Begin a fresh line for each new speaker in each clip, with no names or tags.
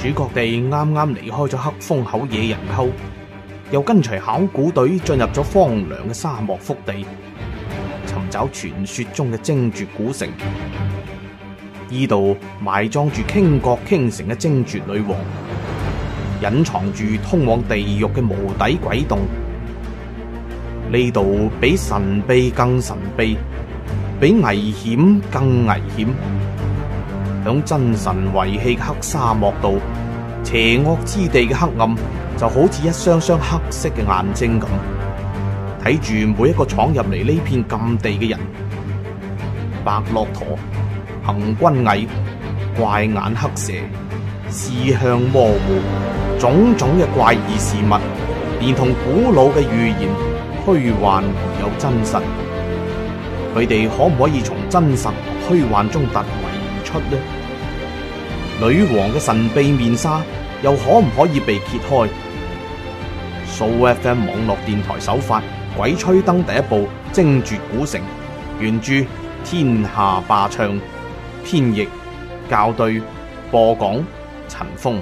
主角哋啱啱離開咗黑風口野人溝，又跟隨考古隊進入咗荒涼嘅沙漠腹地，尋找傳說中嘅精絕古城。呢度埋葬住傾國傾城嘅精絕女王，隱藏住通往地獄嘅無底鬼洞。呢度比神秘更神秘，比危險更危險。響真神遺棄嘅黑沙漠度，邪惡之地嘅黑暗就好似一雙雙黑色嘅眼睛咁，睇住每一個闖入嚟呢片禁地嘅人。白駱駝、行軍蟻、怪眼黑蛇、視向模糊，種種嘅怪異事物，連同古老嘅預言，虛幻而有真實。佢哋可唔可以從真實虛幻中突圍而出呢？女王嘅神秘面紗又可唔可以被揭開？Sooo FM 網絡電台首發《鬼吹燈》第一部《精絕古城》，原著天下霸唱，編譯校對，播講陳峰。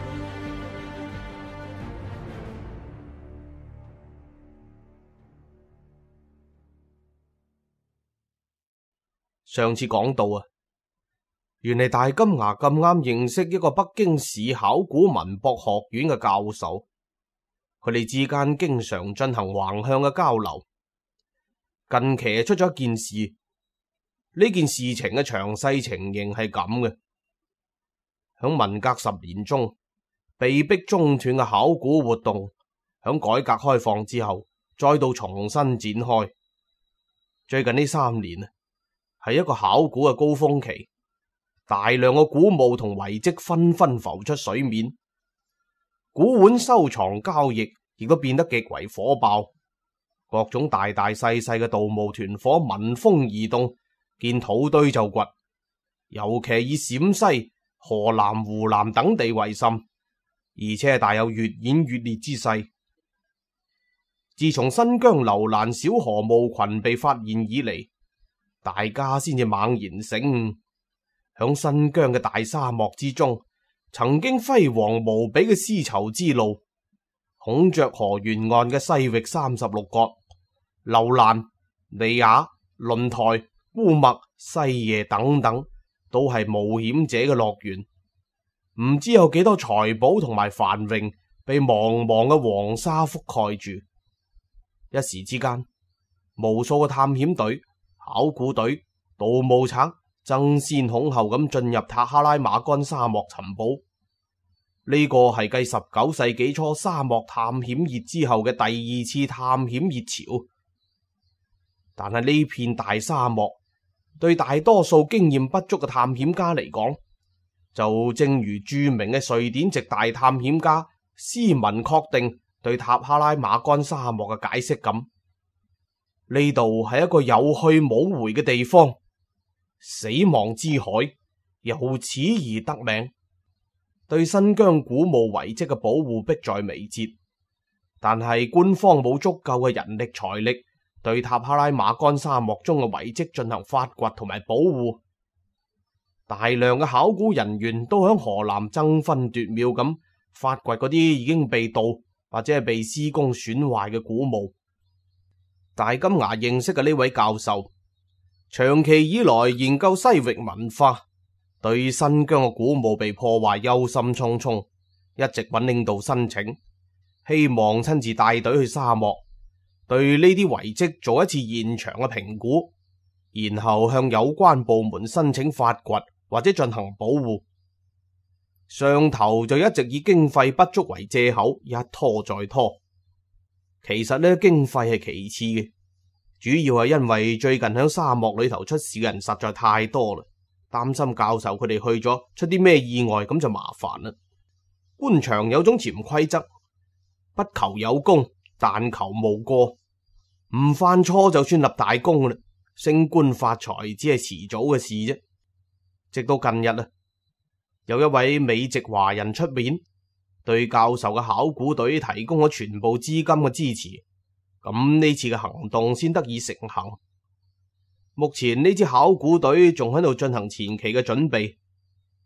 上次講到原嚟大金牙咁啱認識一個北京市考古文博學院嘅教授，佢哋之間經常進行橫向嘅交流。近期出咗一件事，呢件事情嘅詳細情形係咁嘅：響文革10年中被逼中斷嘅考古活動，響改革開放之後再度重新展開。最近呢3年係一個考古嘅高峰期，大量嘅古墓同遺跡紛紛浮出水面，古玩收藏交易亦都變得極為火爆，各種大大細細嘅盜墓團伙聞風而動，見土堆就掘，尤其以陝西、河南、湖南等地為甚，而且係大有越演越烈之勢。自從新疆樓蘭小河墓群被發現以嚟，大家先至猛然醒悟，響新疆嘅大沙漠之中，曾經輝煌無比嘅絲綢之路，孔雀河沿岸嘅西域36國、樓蘭、尼雅、輪台、烏麥、西耶等等，都係冒險者嘅樂園。唔知有幾多財寶同埋繁榮被茫茫嘅黃沙覆蓋住。一時之間，無數嘅探險隊、考古隊、盜墓賊爭先恐後咁進入塔克拉瑪干沙漠尋寶。呢個係繼19世紀初沙漠探險熱之後嘅第2次探險熱潮。但係呢片大沙漠對大多數經驗不足嘅探險家嚟講，就正如著名嘅瑞典籍大探險家斯文確定對塔克拉瑪干沙漠嘅解釋咁，呢度係一個有去冇回嘅地方，死亡之海由此而得名。對新疆古墓遺跡嘅保護迫在眉睫，但係官方冇足夠嘅人力財力對塔克拉瑪干沙漠中嘅遺跡進行發掘同埋保護。大量嘅考古人員都響河南爭分奪秒咁發掘嗰啲已經被盜或者係被施工損壞嘅古墓。大金牙認識嘅呢位教授，長期以來研究西域文化，對新疆嘅古墓被破壞憂心忡忡，一直揾領導申請，希望親自帶隊去沙漠，對呢啲遺跡做一次現場嘅評估，然後向有關部門申請發掘或者進行保護。上頭就一直以經費不足為借口，一拖再拖。其實呢，經費係其次嘅，主要係因為最近響沙漠裏頭出事嘅人實在太多啦，擔心教授佢哋去咗出啲咩意外，咁就麻煩啦。官場有種潛規則，不求有功，但求無過，唔犯錯就算立大功啦，升官發財只係遲早嘅事啫。直到近日有一位美籍華人出面對教授嘅考古隊提供咗全部資金嘅支持，咁呢次嘅行動先得以成行。目前呢支考古隊仲喺度進行前期嘅準備，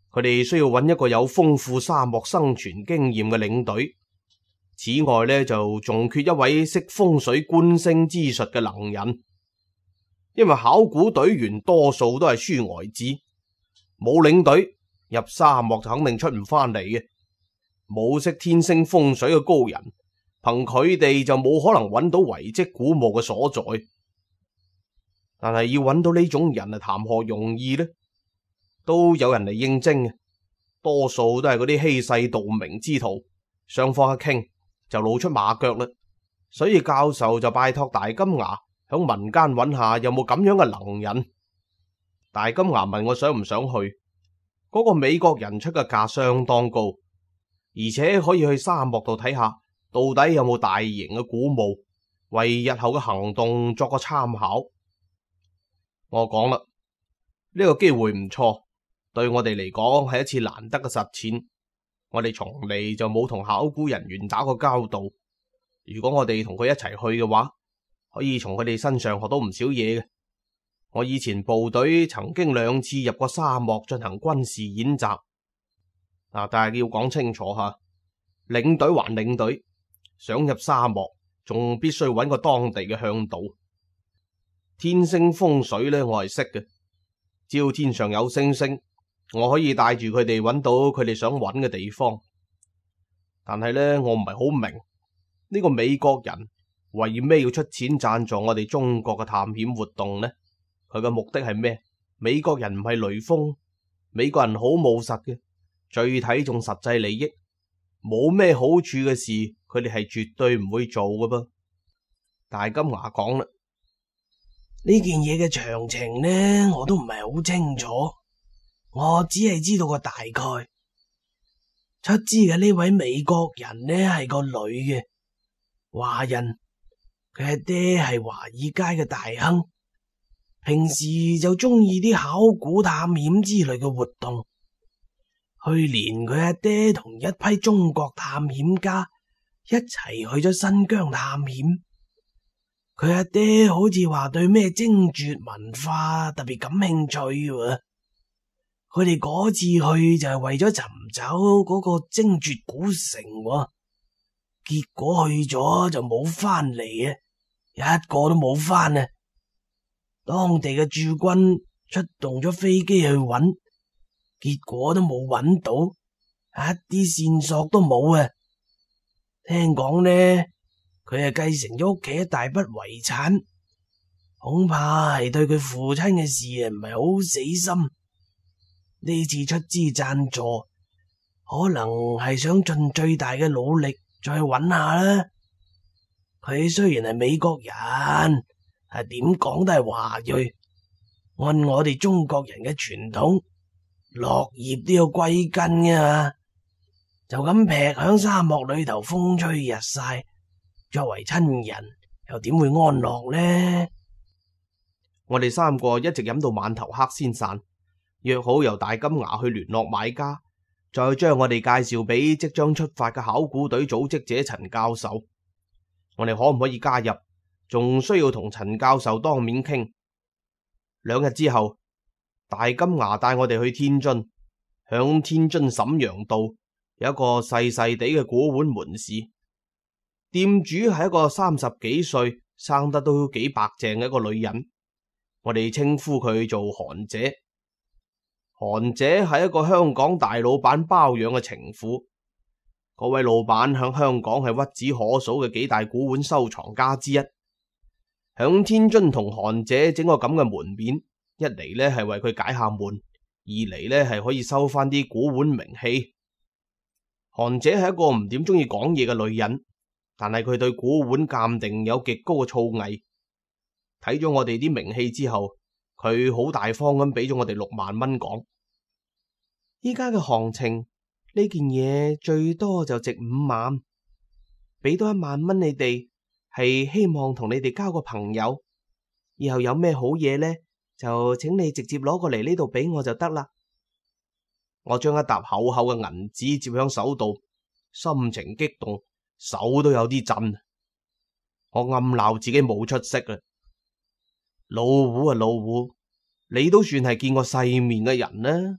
佢哋需要揾一個有豐富沙漠生存經驗嘅領隊。此外呢，就仲缺一位識風水觀星之術嘅能人，因為考古隊員多數都係書呆子，冇領隊入沙漠就肯定出唔翻嚟嘅。冇識天星風水嘅高人，憑佢哋就冇可能揾到遺跡古墓嘅所在。但係要揾到呢種人啊，談何容易呢？都有人嚟應徵嘅，多數都係嗰啲欺世盜名之徒。雙方一傾就露出馬腳啦，所以教授就拜託大金牙響民間揾下有冇咁樣嘅能人。大金牙問我想唔想去，嗰個美國人出嘅價相當高，而且可以去沙漠度睇下到底有冇大型嘅古墓，為日後嘅行動作個參考。我講啦，呢個機會唔錯，對我哋嚟講係一次難得嘅實踐。我哋從嚟就冇同考古人員打過交道，如果我哋同佢一齊去嘅話，可以從佢哋身上學到唔少嘢嘅。我以前部隊曾經2次入過沙漠進行軍事演習，但係要講清楚吓，領隊還領隊，想入沙漠仲必須揾個當地嘅向導。天星風水呢，我係識嘅，只要天上有星星，我可以帶住佢哋揾到佢哋想揾嘅地方。但係呢，我唔係好明呢個美國人為咩要出錢贊助我哋中國嘅探險活動呢？佢嘅目的係咩？美國人唔係雷鋒，美國人好務實嘅，最睇重實際利益，冇咩好處嘅事，佢哋係絕對唔會做㗎噃。大金牙講啦，
呢件嘢嘅詳情呢，我都唔係好清楚，我只係知道個大概。出資嘅呢位美國人呢，係個女嘅華人，佢阿爹係華爾街嘅大亨，平時就中意啲考古探險之類嘅活動。去年佢阿爹同一批中國探險家一齊去咗新疆探險。佢阿爹好似話對咩精絕文化特別感興趣喎。佢哋嗰次去就係為咗尋找嗰個精絕古城喎，結果去咗就冇翻嚟啊，一個都冇翻啊！當地嘅駐軍出動咗飛機去揾，結果都冇揾到，一啲線索都冇啊！聽講呢，佢係繼承咗屋企一大筆遺產，恐怕係對佢父親嘅事唔係好死心。呢次出資贊助，可能係想盡最大嘅努力再揾下啦。佢雖然係美國人，係點講都係華裔。按我哋中國人嘅傳統，落葉都要歸根㗎嘛。就咁劈響沙漠裏頭，風吹日曬，作為親人又點會安樂呢？
我哋3個一直飲到晚頭黑先散，約好由大金牙去聯絡買家，再將我哋介紹俾即將出發嘅考古隊組織者陳教授。我哋可唔可以加入？仲需要同陳教授當面傾。2日之後，大金牙帶我哋去天津，響天津瀋陽道有一個細細地嘅古玩門市，店主係一個30幾歲、生得都幾白淨嘅一個女人，我哋稱呼佢做韓姐。韓姐係一個香港大老闆包養嘅情婦，嗰位老闆響香港係屈指可數嘅幾大古玩收藏家之一。響天津同韓姐整個咁嘅門面，一嚟呢係為佢解下悶，二嚟呢係可以收翻啲古玩名器。韓姐係一個唔點中意講嘢嘅女人，但係佢對古玩鑑定有極高嘅造詣。睇咗我哋啲名器之後，佢好大方咁俾咗我哋6萬蚊講。依家嘅行情，呢件嘢最多就值5萬，俾多1萬蚊你哋，係希望同你哋交個朋友。以後有咩好嘢呢，就請你直接攞過嚟呢度俾我就得啦。我將一沓厚厚嘅銀紙接響手度，心情激動，手都有啲震。我暗鬧自己冇出息啦。老胡啊老胡，你都算係見過世面嘅人啦。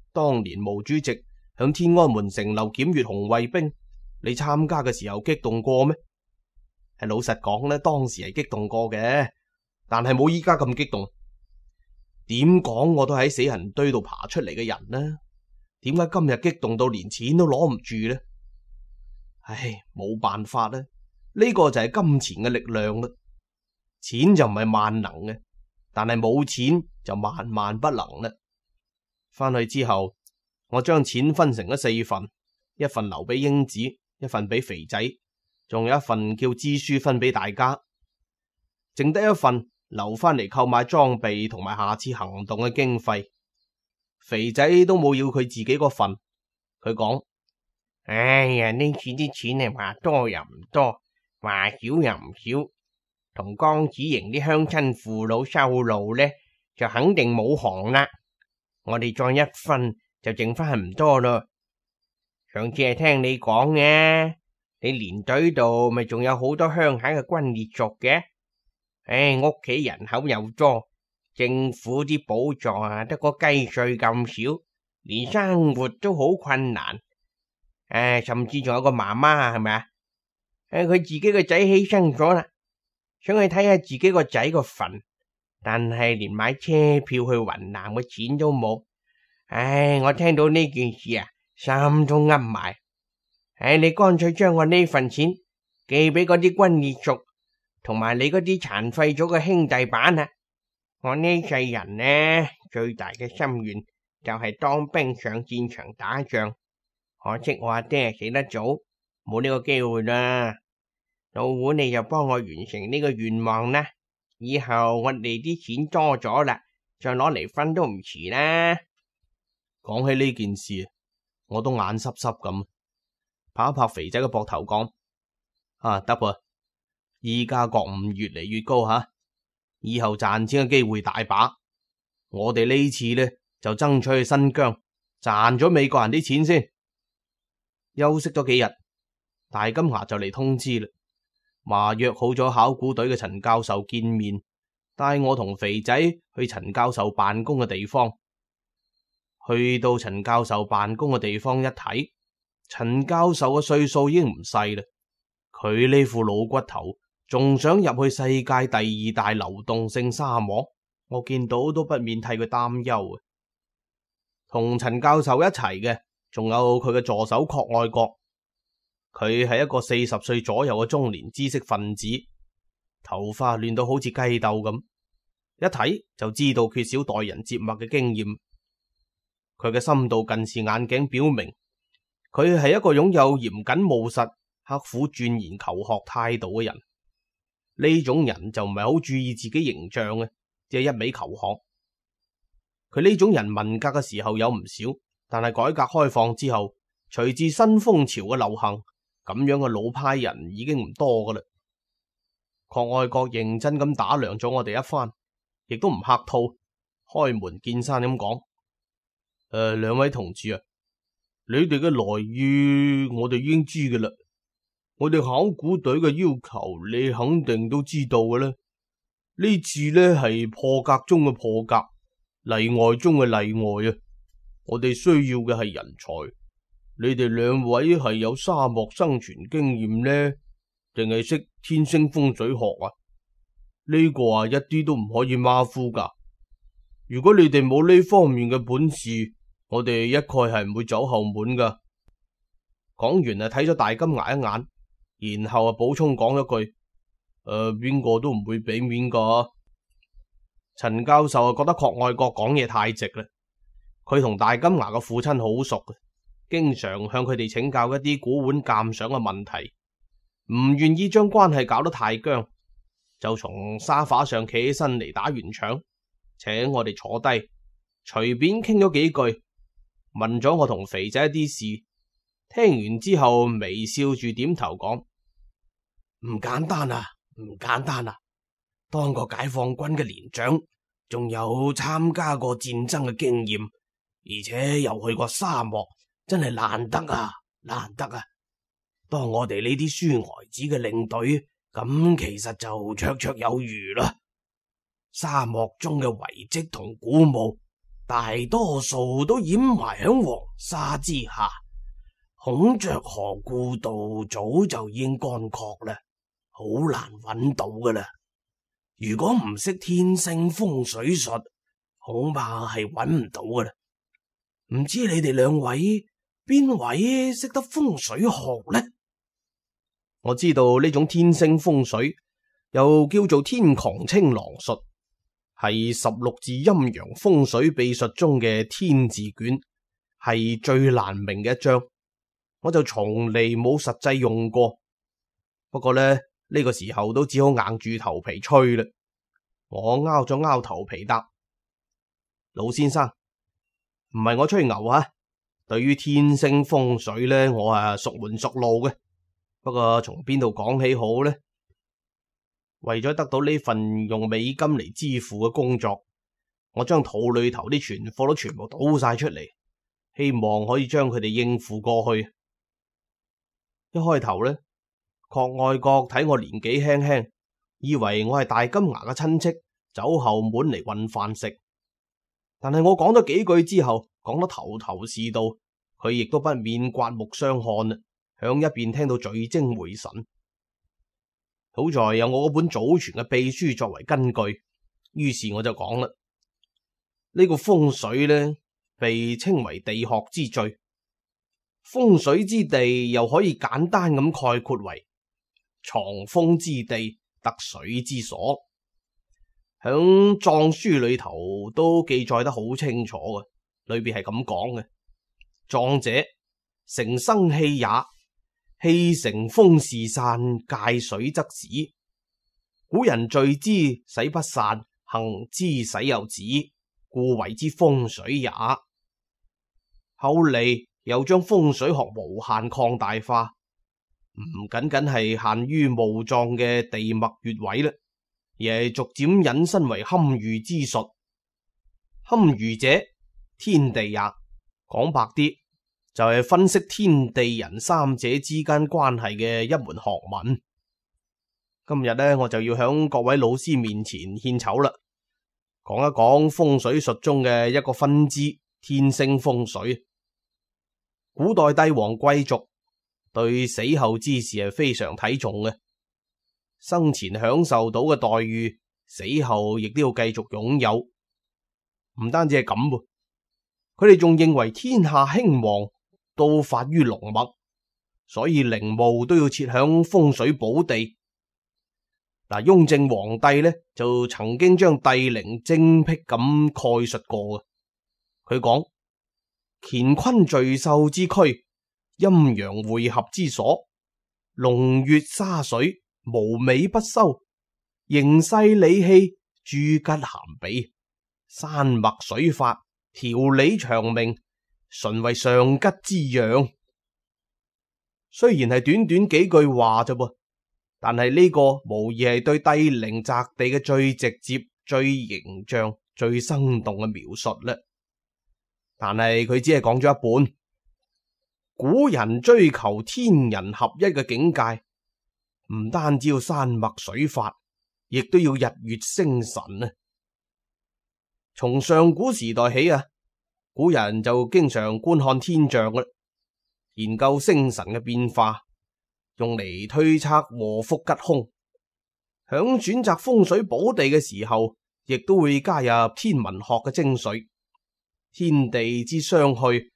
當年毛主席向天安門城樓檢閱紅衛兵，你參加嘅時候激動過咩？係老實講呢，當時係激動過嘅，但係冇依家咁激動。點講我都喺死人堆度爬出嚟嘅人呢，點解今日激動到連錢都攞唔住呢？唉，冇辦法啦，呢個就係金錢嘅力量啦。錢就唔係萬能嘅，但係冇錢就萬萬不能啦。翻去之後，我將錢分成咗4份，一份留俾英子，一份俾肥仔，仲有一份叫支書分俾大家，剩低一份留翻嚟購買裝備同埋下次行動嘅經費。肥仔都冇要佢自己嗰份，佢講：
哎呀，呢次啲錢係話多又唔多，話少又唔少，同江子營啲鄉親父老修路呢，就肯定冇行啦。我哋再一分就剩翻唔多咯。上次係聽你講嘅，你連隊度咪仲有好多鄉下嘅軍烈族嘅。唉，屋企人口又多，政府啲補助啊得個雞碎咁少，連生活都好困難。唉，甚至仲有個媽媽係咪啊？佢自己個仔犧牲咗啦，想去睇下自己個仔個墳，但係連買車票去雲南嘅錢都冇。唉，我聽到呢件事啊，心都噏埋。唉，你乾脆將我呢份錢寄俾嗰啲軍烈族，同埋你嗰啲殘廢咗嘅兄弟版啊！我呢世人呢，最大嘅心願就係當兵上戰場打仗，可惜我阿爹死得早，冇呢個機會啦。老胡你就幫我完成呢個願望啦，以後我哋啲錢多咗啦，再攞嚟分都唔遲啦。
講起呢件事，我都眼濕濕咁，拍一拍肥仔嘅膊頭講：得噃，依家覺悟越嚟越高吓，以後賺錢嘅機會大把。我哋呢次呢就爭取去新疆賺咗美國人啲錢先。休息咗幾日，大金牙就嚟通知啦，話約好咗考古隊嘅陳教授見面，帶我同肥仔去陳教授辦公嘅地方。去到陳教授辦公嘅地方一睇，陳教授嘅歲數已經唔細啦，佢呢副老骨頭仲想入去世界第2大流動性沙漠，我見到都不免替佢擔憂。同陳教授一齊嘅仲有佢嘅助手郝愛國，佢係一個40歲左右嘅中年知識分子，頭髮亂到好似雞竇咁，一睇就知道缺少待人接物嘅經驗。佢嘅深度近視眼鏡表明，佢係一個擁有嚴謹務實、刻苦鑽研求學態度嘅人。呢種人就唔係好注意自己形象嘅，只係一味求學。佢呢種人文革嘅時候有唔少，但係改革開放之後，隨住新風潮嘅流行，咁樣嘅老派人已經唔多噶啦。郝愛國認真咁打量咗我哋一番，亦都唔客套，開門見山咁講。兩位同志啊，你哋嘅來意我哋已經知嘅啦。我哋考古隊嘅要求，你肯定都知道嘅啦。呢次呢係破格中嘅破格，例外中嘅例外啊。我哋需要嘅係人才。你哋兩位係有沙漠生存經驗呢，定係識天星風水學啊？呢個啊一啲都唔可以馬虎噶。如果你哋冇呢方面嘅本事，我哋一概係唔會走後門噶。講完啊，睇咗大金牙一眼，然後啊補充講一句：邊個都唔會俾面噶。陳教授啊覺得郝愛國講嘢太直啦。佢同大金牙嘅父親好熟嘅，經常向佢哋請教一啲古玩鑑賞嘅問題，唔願意將關係搞得太僵，就從沙發上企起身嚟打圓場，請我哋坐低，隨便傾咗幾句。問咗我同肥仔一啲事，聽完之後微笑住點頭講：唔簡單啊，唔簡單啊！當個解放軍嘅連長，仲有參加過戰爭嘅經驗，而且又去過沙漠，真係難得啊，難得啊！當我哋呢啲書呆子嘅領隊，咁其實就綽綽有餘啦。沙漠中嘅遺跡同古墓，
大多數都掩埋響黃沙之下，孔雀河故道早就已經乾涸啦，好難揾到噶啦。如果唔識天星風水術，恐怕係揾唔到噶啦。唔知你哋兩位邊位識得風水學呢？
我知道呢種天星風水又叫做天穹青狼術，係16字陰陽風水秘術中嘅天字卷，係最難明嘅一章。我就從嚟冇實際用過，不過呢個時候都只好硬住頭皮吹啦。我拗咗拗頭皮答：老先生，唔係我吹牛啊，對於天星風水呢，我熟門熟路嘅。不過從邊度講起好呢？為咗得到呢份用美金嚟支付嘅工作，我將肚裏頭啲存貨都全部倒晒出嚟，希望可以將佢哋應付過去。一開頭呢，郝愛國睇我年紀輕輕，以為我係大金牙嘅親戚，走後門嚟混飯食。但係我講咗幾句之後，講得頭頭是道，佢亦都不免刮目相看啦，響一邊聽到聚精會神。好在有我嗰本祖傳嘅秘書作為根據，於是我就講啦：呢個風水呢，被稱為地學之最。風水之地又可以簡單咁概括為藏風之地，得水之所。響藏書裏頭都記載得好清楚嘅，裏邊係咁講嘅：藏者，成生氣也，氣成風事散，界水則止。古人聚之使不散，行之使有止，故謂之風水也。後嚟又將風水學無限擴大化，唔僅僅係限於墓葬嘅地脈穴位啦，而係逐漸引申為堪輿之術。堪輿者，天地也。講白啲，就係分析天地人三者之間關係嘅一門學問。今日呢，我就要響各位老師面前獻醜啦，講一講風水術中嘅一個分支——天星風水。古代帝王貴族對死後之事係非常睇重嘅，生前享受到嘅待遇，死後亦都要繼續擁有。唔單止係咁，佢哋仲認為天下興亡都發於龍脈，所以陵墓都要設響風水寶地。嗱，雍正皇帝呢就曾經將帝陵精闢咁概述過嘅。佢講：乾坤聚獸之區，陰陽匯合之所，龍穴沙水，無尾不收，形勢理氣，諸吉咸比，山脈水法，條理長明，純為上吉之養。雖然係短短幾句話啫噃，但係呢個無疑係對帝陵宅地嘅最直接、最形象、最生動嘅描述啦。但係佢只係講咗一半。古人追求天人合一嘅境界，唔單止要山脈水法，亦都要日月星辰啊！從上古時代起啊，古人就經常觀看天象啦，研究星辰嘅變化，用嚟推測禍福吉凶。響選擇風水寶地嘅時候，亦都會加入天文學嘅精髓。天地之相去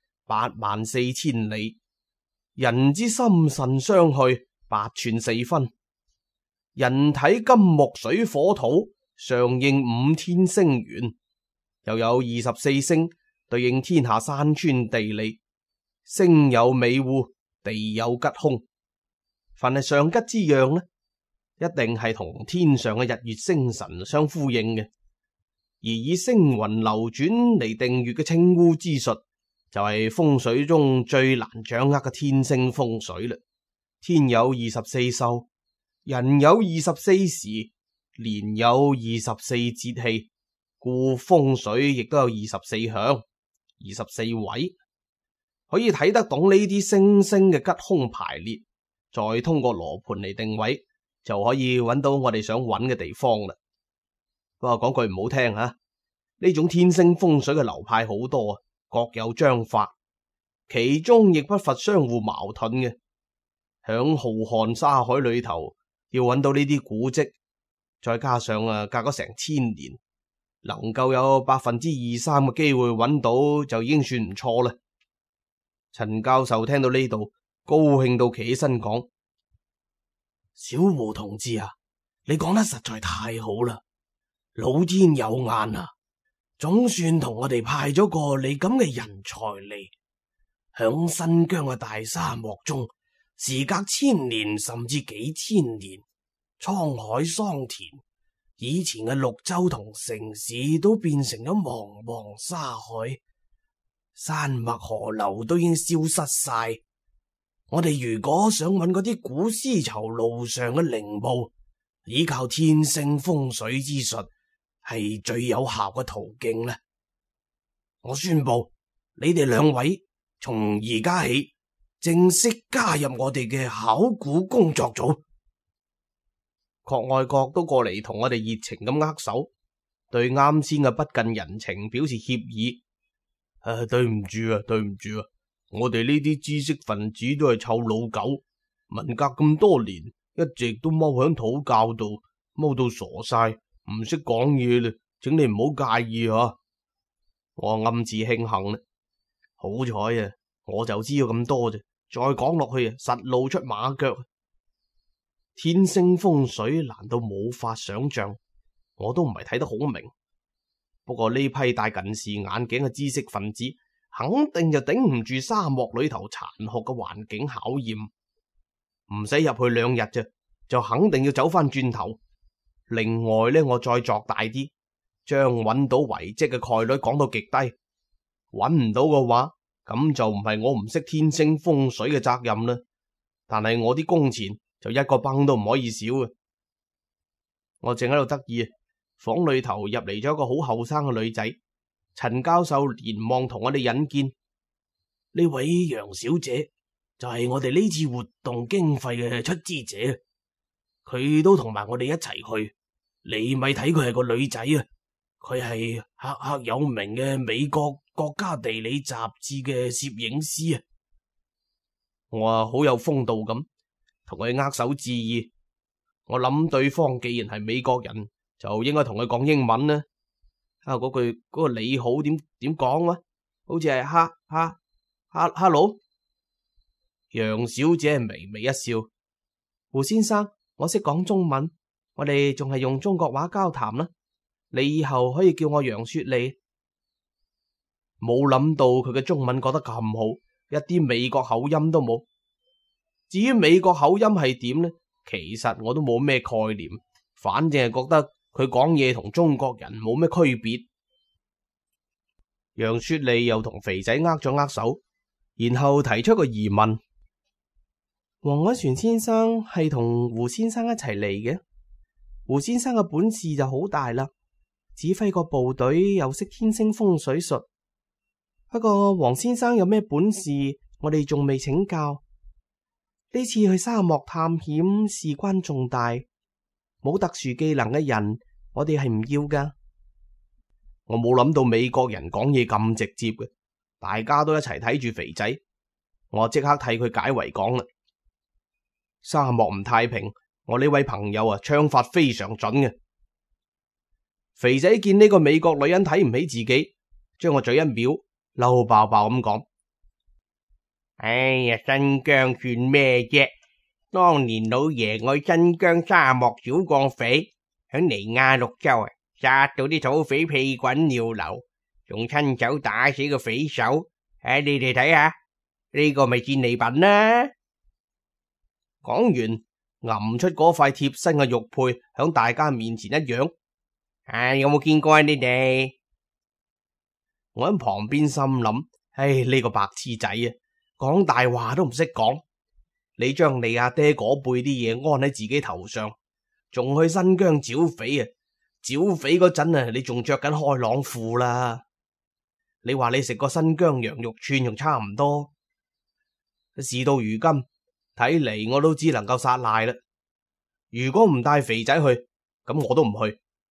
84000里，人之心腎相去8寸4分。人體金木水火土相應5天星元，又有24星對應天下山川地理。星有美惡，地有吉凶。凡係上吉之樣呢，一定係同天上嘅日月星辰相呼應嘅。而以星雲流轉嚟定月嘅稱烏之術，就係風水中最難掌握嘅天星風水啦。天有24宿，人有24時，年有24節氣，故風水亦都有24向、24位，可以睇得懂呢啲星星嘅吉凶排列，再通過羅盤嚟定位，就可以揾到我哋想揾嘅地方啦。不過講句唔好聽吓，呢呢種天星風水嘅流派好多啊，各有章法，其中亦不乏相互矛盾嘅。響浩瀚沙海裏頭，要揾到呢啲古蹟，再加上隔咗成千年，能夠有2%、3%嘅機會揾到，就已經算唔錯啦。陳教授聽到呢度，高興到企起身講：
小胡同志啊，你講得實在太好啦！老天有眼啊，總算同我哋派咗個你咁嘅人才嚟。響新疆嘅大沙漠中，時隔1000年甚至幾千年，滄海桑田，以前嘅綠洲同城市都變成咗茫茫沙海，山脈河流都已經消失晒。我哋如果想揾嗰啲古絲綢路上嘅陵墓，依靠天星風水之術係最有效嘅途徑呢。我宣布，你哋2位從而家起正式加入我哋嘅考古工作組。
郭愛國都過嚟同我哋熱情咁握手，對啱先嘅不近人情表示歉意。對唔住啊，對唔住啊，我哋呢啲知識分子都係臭老狗，文革咁多年，一直都踎響土窖度，踎到傻晒，唔識講嘢啦，請你唔好介意啊。我暗自慶幸啦，好彩啊，我就知道咁多啫，再講落去啊，實露出馬腳。天星風水難道冇法想象？我都唔係睇得好明。不過呢批戴近視眼鏡嘅知識分子，肯定就頂唔住沙漠裏頭殘酷嘅環境考驗。唔使入去2日啫，就肯定要走翻轉頭。另外呢，我再作大啲，將揾到遺跡嘅概率講到極低。揾唔到嘅話，咁就唔係我唔識天星風水嘅責任啦。但係我啲工錢就一個崩都唔可以少啊！我正喺度得意，房裏頭入嚟咗一個好後生嘅女仔。陳教授連忙同我哋引薦，
呢位楊小姐就係我哋呢次活動經費嘅出資者，佢都同埋我哋一齊去。你咪睇佢係個女仔啊，佢係赫赫有名嘅美國國家地理雜誌嘅攝影師啊！
我好有風度咁同佢握手致意。我諗對方既然係美國人，就應該同佢講英文啦。嗰句嗰個你好點講啊？好似係hello。楊小姐微微一笑，胡先生，我識講中文，我哋仲係用中國話交談啦。你以後可以叫我楊雪莉。冇諗到佢嘅中文講得咁好，一啲美國口音都冇。至於美國口音係點呢？其實我都冇咩概念，反正係覺得佢講嘢同中國人冇咩區別。楊雪莉又同肥仔握咗握手，然後提出個疑問：黃海泉先生係同胡先生一齊嚟嘅？胡先生嘅本事就好大啦，指揮個部隊又識天星風水術。不過黃先生有咩本事，我哋仲未請教。呢次去沙漠探險事關重大，冇特殊技能嘅人，我哋係唔要噶。我冇諗到美國人講嘢咁直接嘅，大家都一齊睇住肥仔，我即刻替佢解圍講啦。沙漠唔太平，我呢位朋友槍法非常準嘅。肥仔見呢個美國女人睇唔起自己，將個嘴一秒，嬲爆爆咁講：哎呀，新疆算咩啫？當年老爺我去新疆沙漠小鋼匪，響尼亞綠洲殺到啲土匪屁滾尿流，仲親手打死個匪首。你哋睇下，呢個咪戰利品啦！講完，揞出嗰塊貼身嘅玉佩，響大家面前一揚。有冇見過你哋？我喺旁邊心諗：呢個白痴仔啊，講大話都唔識講。你將你阿爹嗰輩啲嘢安喺自己頭上，仲去新疆剿匪啊！剿匪嗰陣你仲着緊開朗褲啦。你話你食個新疆羊肉串仲差唔多。事到如今，睇嚟我都只能夠撒賴啦。如果唔帶肥仔去，咁我都唔去。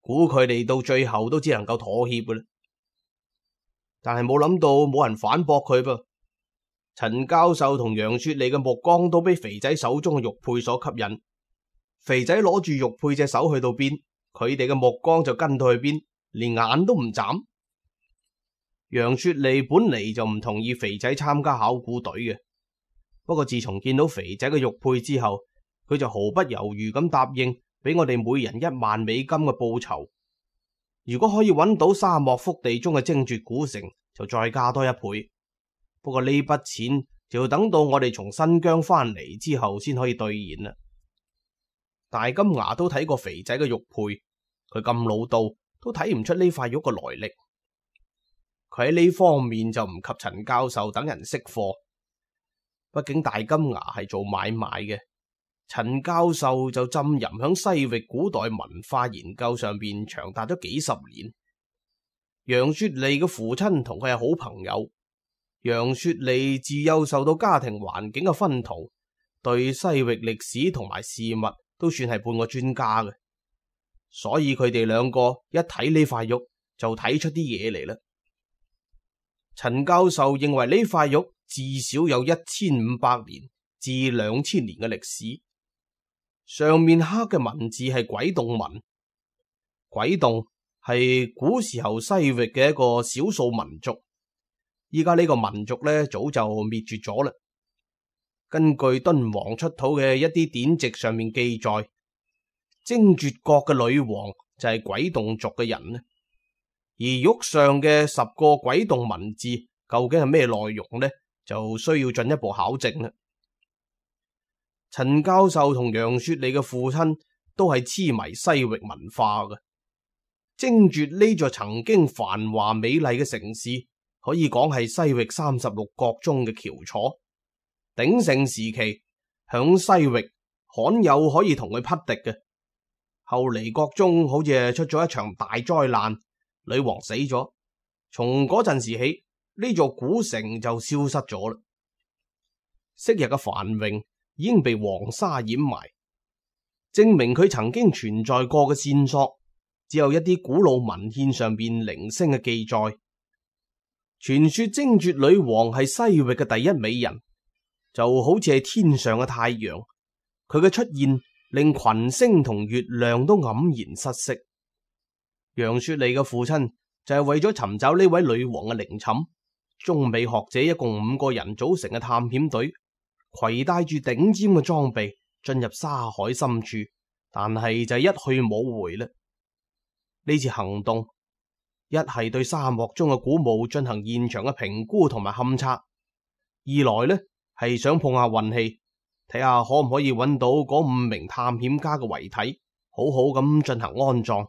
估佢哋到最後都只能夠妥協㗎啦。但係冇諗到冇人反駁佢噃。陳教授同楊雪莉嘅目光都俾肥仔手中嘅玉佩所吸引。肥仔攞住玉佩隻手去到邊，佢哋嘅目光就跟到去邊，連眼都唔眨。楊雪莉本嚟就唔同意肥仔參加考古隊嘅，不過自從見到肥仔嘅玉佩之後，佢就毫不猶豫咁答應俾我哋每人$10,000嘅報酬。如果可以揾到沙漠腹地中嘅精絕古城，就再加多1倍。不過呢筆錢就要等到我哋從新疆翻嚟之後先可以兌現啦。大金牙都睇過肥仔嘅玉佩，佢咁老道都睇唔出呢塊玉嘅來歷。佢喺呢方面就唔及陳教授等人識貨，畢竟大金牙係做買賣嘅，陳教授就浸淫響西域古代文化研究上邊長達咗幾十年。楊雪莉嘅父親同佢係好朋友，楊雪莉自幼受到家庭環境嘅熏陶，對西域歷史同埋事物都算係半個專家嘅，所以佢哋兩個一睇呢塊玉就睇出啲嘢嚟啦。陳教授認為呢塊玉至少有1500年至2000年嘅歷史，上面刻嘅文字係鬼洞文。鬼洞係古時候西域嘅一個少數民族，依家呢個民族呢，早就滅絕咗啦。根據敦煌出土嘅一啲典籍上面記載，精絕國嘅女王就係鬼洞族嘅人呢。而玉上嘅10個鬼洞文字究竟係咩內容呢？就需要進一步考證啦。陳教授同楊雪莉嘅父親都係痴迷西域文化嘅。精絕呢座曾經繁華美麗嘅城市，可以講係西域36國中嘅翹楚。鼎盛時期，響西域罕有可以同佢匹敵嘅。後嚟國中好似係出咗一場大災難。女王死咗，從嗰陣時起，呢座古城就消失咗啦。昔日嘅繁榮已經被黃沙掩埋，證明佢曾經存在過嘅線索，只有一啲古老文獻上邊零星嘅記載。傳說精絕女王係西域嘅第一美人，就好似係天上嘅太陽，佢嘅出現令群星同月亮都黯然失色。楊雪莉嘅父親就係為咗尋找呢位女王嘅靈寢，中美學者一共5個人組成嘅探險隊，攜帶住頂尖嘅裝備進入沙海深處，但係就一去冇回啦。呢次行動一係對沙漠中嘅古墓進行現場嘅評估同埋勘測，二來呢係想碰下運氣，睇下可唔可以揾到嗰5名探險家嘅遺體，好好咁進行安葬。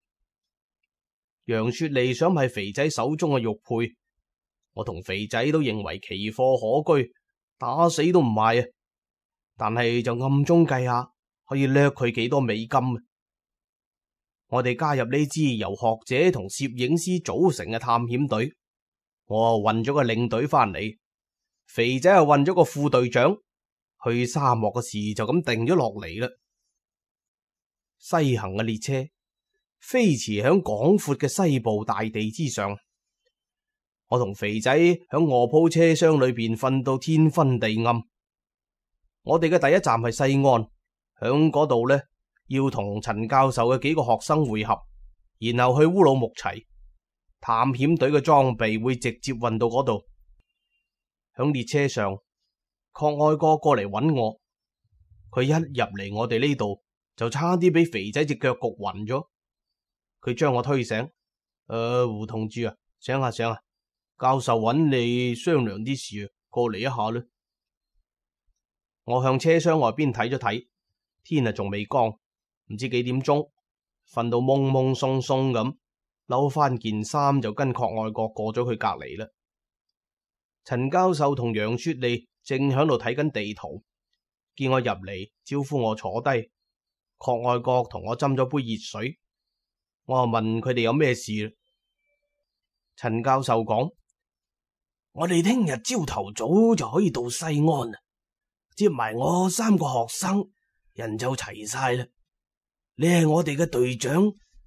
楊雪莉想買肥仔手中嘅玉佩，我同肥仔都認為奇貨可居，打死都唔買啊！但係就暗中計下可以掠佢幾多美金啊！我哋加入呢支由學者同攝影師組成嘅探險隊，我運咗個領隊翻嚟，肥仔又運咗個副隊長，去沙漠嘅事就咁定咗落嚟啦。西行嘅列車飛馳響廣闊嘅西部大地之上，我同肥仔響臥鋪車廂裏邊瞓到天昏地暗。我哋嘅第一站係西安，響嗰度呢，要同陳教授嘅幾個學生會合，然後去烏魯木齊。探險隊嘅裝備會直接運到嗰度。響列車上，郝愛國過嚟揾我，佢一入嚟我哋呢度就差啲俾肥仔隻腳焗暈咗。佢將我推醒，胡同志啊，醒下醒下，教授揾你商量啲事，過嚟一下啦。我向車廂外邊睇咗睇，天啊仲未光，唔知幾點鐘，瞓到懵懵鬆鬆咁，摟翻件衫就跟郝愛國過咗佢隔籬啦。陳教授同楊雪莉正響度睇緊地圖，見我入嚟，招呼我坐低。郝愛國同我斟咗杯熱水。我又問佢哋有咩事。陳教授講：
我哋聽日朝頭早就可以到西安啦，接埋我3個學生，人就齊晒啦。你係我哋嘅隊長，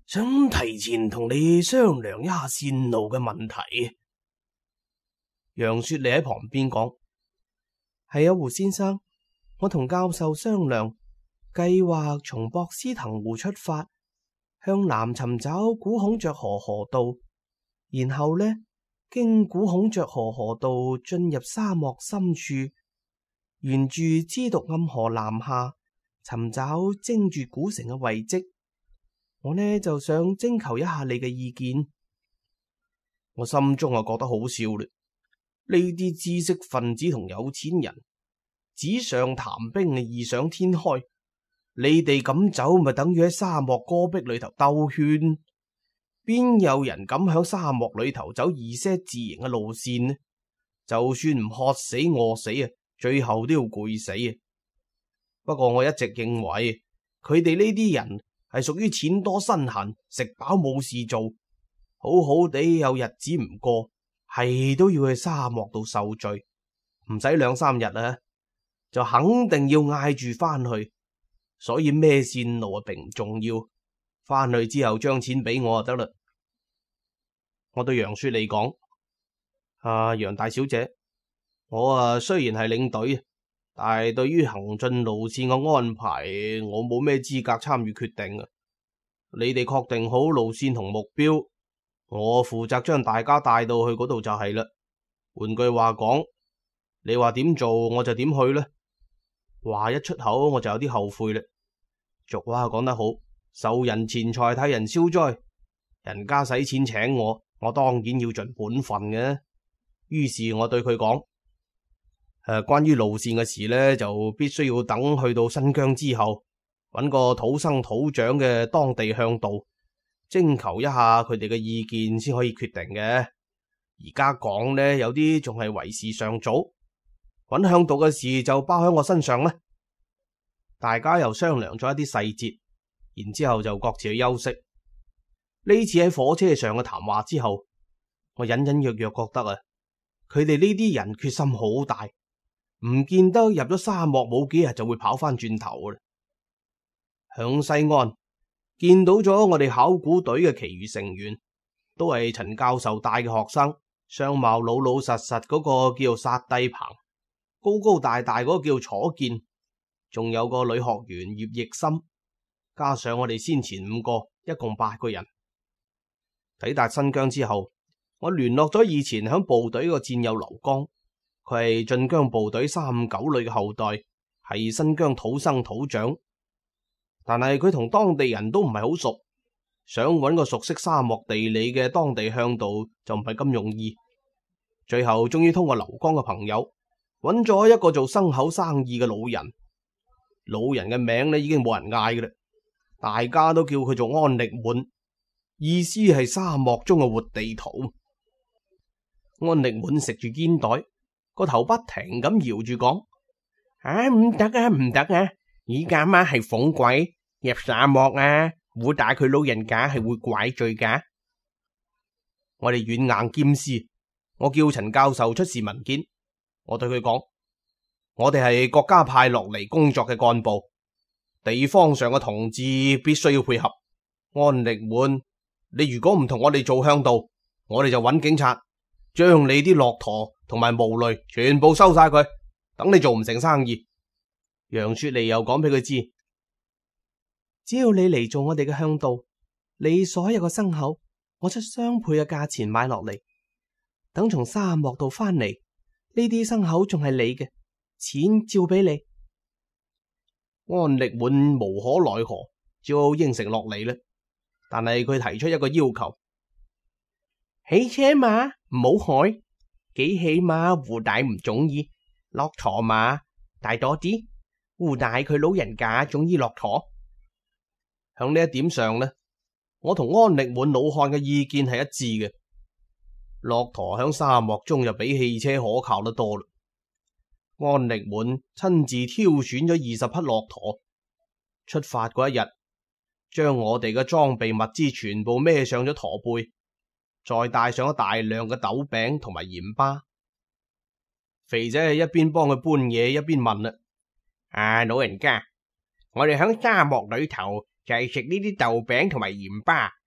想提前同你商量一下線路嘅問題。
楊雪莉喺旁邊講：
係啊，胡先生，我同教授商量，計劃從博斯騰湖出發，向南尋找古孔雀河道，然後呢，經古孔雀河道進入沙漠深處，沿住支督暗河南下，尋找精絕古城嘅遺跡。我呢就想徵求一下你嘅意見。
我心中啊覺得好笑嘞，呢啲知識分子同有錢人紙上談兵嘅異想天開，你哋咁走咪等於喺沙漠戈壁裏頭兜圈，邊有人敢響沙漠裏頭走二些自然嘅路線呢？就算唔渴死餓死啊，最後都要攰死啊！不過我一直認為佢哋呢啲人係屬於錢多身閒，食飽冇事做，好好地有日子唔過，係都要去沙漠度受罪，唔使2-3日啊，就肯定要嗌住翻去。所以咩線路啊並唔重要，翻去之後將錢俾我就得啦。我對楊雪莉講：楊大小姐，我雖然係領隊，但係對於行進路線嘅安排，我冇咩資格參與決定啊。你哋確定好路線同目標，我負責將大家帶到去嗰度就係啦。換句話講，你話點做我就點去啦。話一出口我就有啲後悔啦。俗話講得好，受人錢財替人消災，人家使錢請我當然要盡本分嘅。於是我對佢講：關於路線嘅事呢，就必須要等去到新疆之後，揾個土生土長嘅當地向導，徵求一下佢哋嘅意見先可以決定嘅。而家講呢，有啲仲係為時尚早，揾向導嘅事就包喺我身上啦。大家又商量咗一啲細節，然之後就各自去休息。呢次喺火車上嘅談話之後，我隱隱約約覺得啊，佢哋呢啲人決心好大，唔見得入咗沙漠冇幾日就會跑翻轉頭嘅啦。響西安見到咗我哋考古隊嘅其餘成員，都係陳教授帶嘅學生，相貌老老實實嗰個叫薩帝鵬，高高大大嗰個叫楚健，仲有個女學員葉奕心，加上我哋先前5個，一共8個人。抵達新疆之後，我聯絡咗以前響部隊個戰友劉剛，佢係晉江部隊359旅嘅後代，係新疆土生土長，但係佢同當地人都唔係好熟，想揾個熟悉沙漠地理嘅當地向導就唔係咁容易。最後終於通過劉剛嘅朋友揾咗一個做牲口生意嘅老人，老人嘅名呢已經冇人嗌嘅啦，大家都叫佢做安力滿，意思係沙漠中嘅活地圖。安力滿食住煙袋，個頭不停咁搖住講：唔得啊，唔得啊！依家嘛係逢鬼入沙漠啊，會打佢老人家係會怪罪噶。我哋軟硬兼施，我叫陳教授出示文件，我對佢講：我哋係國家派落嚟工作嘅幹部，地方上嘅同志必須要配合。安力滿，你如果唔同我哋做向導，我哋就揾警察，將你啲駱駝同埋毛驢全部收晒佢，等你做唔成生意。楊雪莉又講俾佢知，
只要你嚟做我哋嘅向導，你所有嘅牲口，我出雙倍嘅價錢買落嚟。等從沙漠度翻嚟，呢啲牲口仲係你嘅，錢照俾你。
安力滿無可奈何，只好應承落嚟啦。但係佢提出一個要求：汽車馬唔好害，機器馬胡大唔中意，駱駝馬帶多啲，胡大佢老人家中意駱駝。響呢一點上呢，我同安力滿老漢嘅意見係一致嘅。駱駝響沙漠中就比汽車可靠得多啦。安力滿親自挑選咗20匹駱駝，出發嗰一日，將我哋嘅裝備物資全部孭上咗駝背，再帶上咗大量嘅豆餅同埋鹽巴。肥仔係一邊幫佢搬嘢，一邊問啦：老人家，我哋響沙漠裏頭就係食呢啲豆餅同埋鹽巴，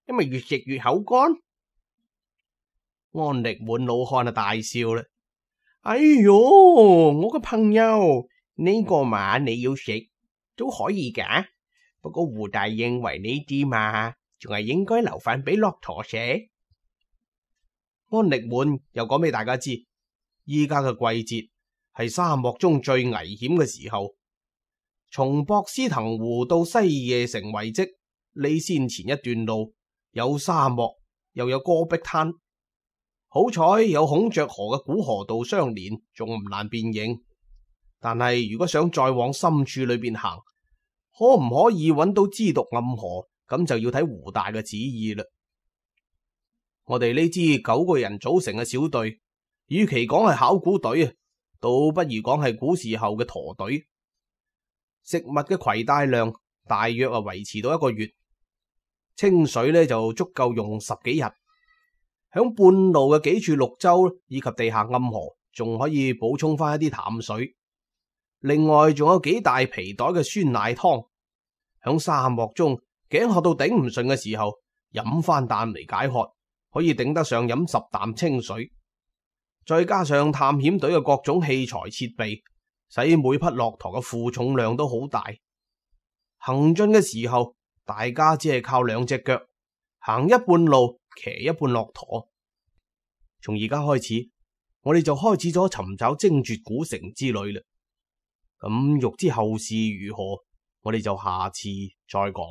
因為越食越口乾。安力滿老漢啊大笑啦，哎喲，我個朋友，呢個嘛你要食都可以噶，不過胡大認為呢啲嘛，仲係應該留翻俾駱駝食。安力滿又講俾大家知，依家嘅季節係沙漠中最危險嘅時候。從博斯騰湖到西夜城遺跡，呢先前一段路有沙漠又有戈壁灘，好彩有孔雀河嘅古河道相連，仲唔難辨認。但係如果想再往深處裏邊行，可唔可以揾到支毒暗河，咁就要睇胡大嘅旨意啦。我哋呢支9個人組成嘅小隊，與其講係考古隊啊，倒不如講係古時候嘅駝隊。食物嘅攜帶量大約維持到1個月，清水呢就足夠用10幾日。響半路嘅幾處綠洲以及地下暗河，仲可以補充翻一啲淡水。另外仲有幾大皮袋嘅酸奶湯，響沙漠中頸渴到頂唔順嘅時候，飲翻啖嚟解渴，可以頂得上飲10啖清水。再加上探險隊嘅各種器材設備，使每匹駱駝嘅負重量都好大。行進嘅時候，大家只係靠2隻腳，行一半路，騎一半駱駝。從而家開始，我哋就開始咗尋找精絕古城之旅啦。咁欲知後事如何，我哋就下次再講。